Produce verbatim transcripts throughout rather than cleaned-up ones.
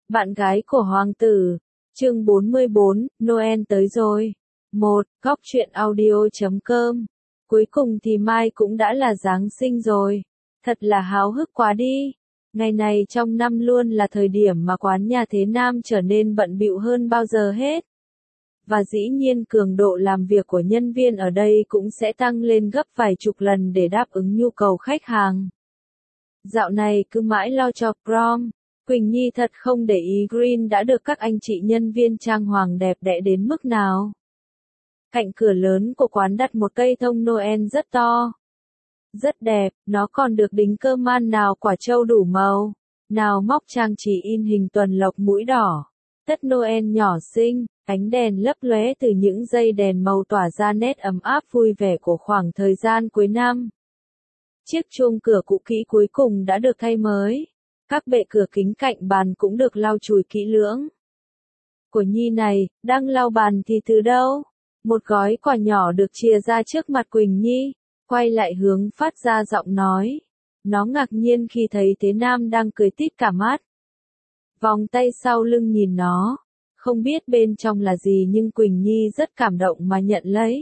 Bạn gái của hoàng tử. Chương bốn mươi bốn, Noel tới rồi. một. Góc truyện audio.com. Cuối cùng thì mai cũng đã là Giáng sinh rồi. Thật là háo hức quá đi. Ngày này trong năm luôn là thời điểm mà quán nhà Thế Nam trở nên bận bịu hơn bao giờ hết. Và dĩ nhiên cường độ làm việc của nhân viên ở đây cũng sẽ tăng lên gấp vài chục lần để đáp ứng nhu cầu khách hàng. Dạo này cứ mãi lo cho prom. Quỳnh Nhi thật không để ý Green đã được các anh chị nhân viên trang hoàng đẹp đẽ đến mức nào. Cạnh cửa lớn của quán đặt một cây thông Noel rất to. Rất đẹp, nó còn được đính cơ man nào quả trâu đủ màu, nào móc trang trí in hình tuần lộc mũi đỏ. Tất Noel nhỏ xinh, ánh đèn lấp lóe từ những dây đèn màu tỏa ra nét ấm áp vui vẻ của khoảng thời gian cuối năm. Chiếc chuông cửa cũ kỹ cuối cùng đã được thay mới. Các bệ cửa kính cạnh bàn cũng được lau chùi kỹ lưỡng. Của Nhi này, đang lau bàn thì từ đâu? Một gói quà nhỏ được chìa ra trước mặt Quỳnh Nhi, quay lại hướng phát ra giọng nói. Nó ngạc nhiên khi thấy Thế Nam đang cười tít cả mắt. Vòng tay sau lưng nhìn nó, không biết bên trong là gì nhưng Quỳnh Nhi rất cảm động mà nhận lấy.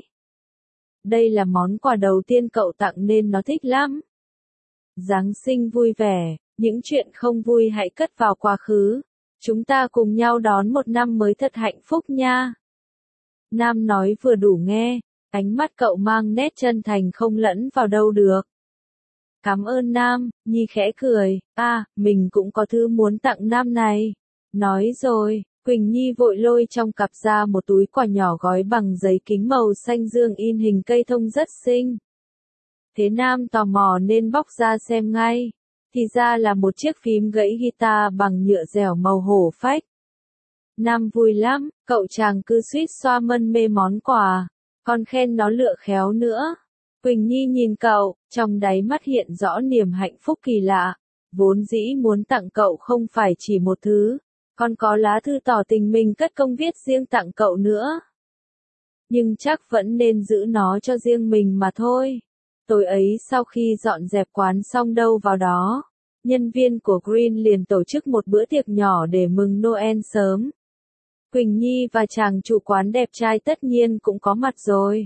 Đây là món quà đầu tiên cậu tặng nên nó thích lắm. Giáng sinh vui vẻ. Những chuyện không vui hãy cất vào quá khứ. Chúng ta cùng nhau đón một năm mới thật hạnh phúc nha. Nam nói vừa đủ nghe, ánh mắt cậu mang nét chân thành không lẫn vào đâu được. Cảm ơn Nam, Nhi khẽ cười, à, mình cũng có thứ muốn tặng Nam này. Nói rồi, Quỳnh Nhi vội lôi trong cặp ra một túi quà nhỏ gói bằng giấy kính màu xanh dương in hình cây thông rất xinh. Thế Nam tò mò nên bóc ra xem ngay. Thì ra là một chiếc phím gãy guitar bằng nhựa dẻo màu hổ phách. Nam vui lắm, cậu chàng cứ suýt xoa mân mê món quà, còn khen nó lựa khéo nữa. Quỳnh Nhi nhìn cậu, trong đáy mắt hiện rõ niềm hạnh phúc kỳ lạ. Vốn dĩ muốn tặng cậu không phải chỉ một thứ, còn có lá thư tỏ tình mình cất công viết riêng tặng cậu nữa. Nhưng chắc vẫn nên giữ nó cho riêng mình mà thôi. Tối ấy sau khi dọn dẹp quán xong đâu vào đó, nhân viên của Green liền tổ chức một bữa tiệc nhỏ để mừng Noel sớm. Quỳnh Nhi và chàng chủ quán đẹp trai tất nhiên cũng có mặt rồi.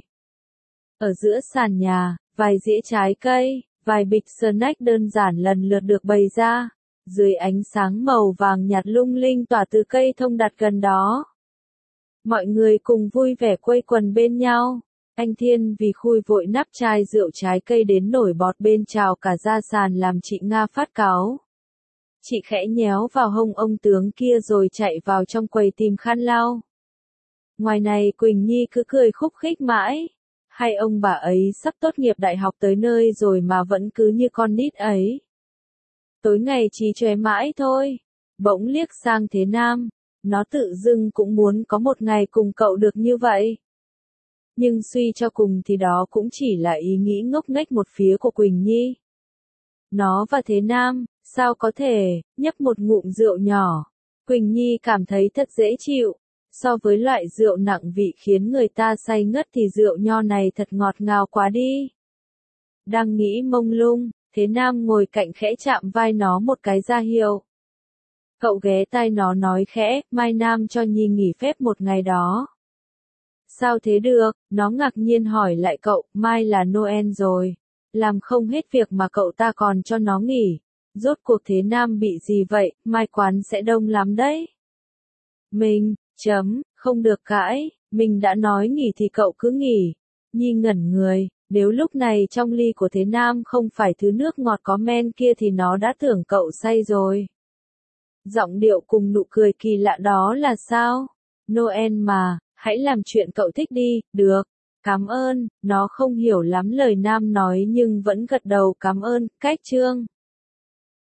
Ở giữa sàn nhà, vài dĩa trái cây, vài bịch snack đơn giản lần lượt được bày ra, dưới ánh sáng màu vàng nhạt lung linh tỏa từ cây thông đặt gần đó. Mọi người cùng vui vẻ quây quần bên nhau. Anh Thiên vì khui vội nắp chai rượu trái cây đến nổi bọt bên trào cả ra sàn làm chị Nga phát cáu. Chị khẽ nhéo vào hông ông tướng kia rồi chạy vào trong quầy tìm khăn lau. Ngoài này Quỳnh Nhi cứ cười khúc khích mãi. Hay ông bà ấy sắp tốt nghiệp đại học tới nơi rồi mà vẫn cứ như con nít ấy. Tối ngày trì chóe mãi thôi. Bỗng liếc sang Thế Nam. Nó tự dưng cũng muốn có một ngày cùng cậu được như vậy. Nhưng suy cho cùng thì đó cũng chỉ là ý nghĩ ngốc nghếch một phía của Quỳnh Nhi. Nó và Thế Nam, sao có thể, nhấp một ngụm rượu nhỏ. Quỳnh Nhi cảm thấy thật dễ chịu. So với loại rượu nặng vị khiến người ta say ngất thì rượu nho này thật ngọt ngào quá đi. Đang nghĩ mông lung, Thế Nam ngồi cạnh khẽ chạm vai nó một cái ra hiệu. Cậu ghé tai nó nói khẽ, mai Nam cho Nhi nghỉ phép một ngày đó. Sao thế được, nó ngạc nhiên hỏi lại cậu, mai là Noel rồi. Làm không hết việc mà cậu ta còn cho nó nghỉ. Rốt cuộc Thế Nam bị gì vậy, mai quán sẽ đông lắm đấy. Mình, chấm, không được cãi, mình đã nói nghỉ thì cậu cứ nghỉ. Nhi ngẩn người, nếu lúc này trong ly của Thế Nam không phải thứ nước ngọt có men kia thì nó đã tưởng cậu say rồi. Giọng điệu cùng nụ cười kỳ lạ đó là sao? Noel mà. Hãy làm chuyện cậu thích đi, được. Cảm ơn, nó không hiểu lắm lời Nam nói nhưng vẫn gật đầu cảm ơn, cách chương.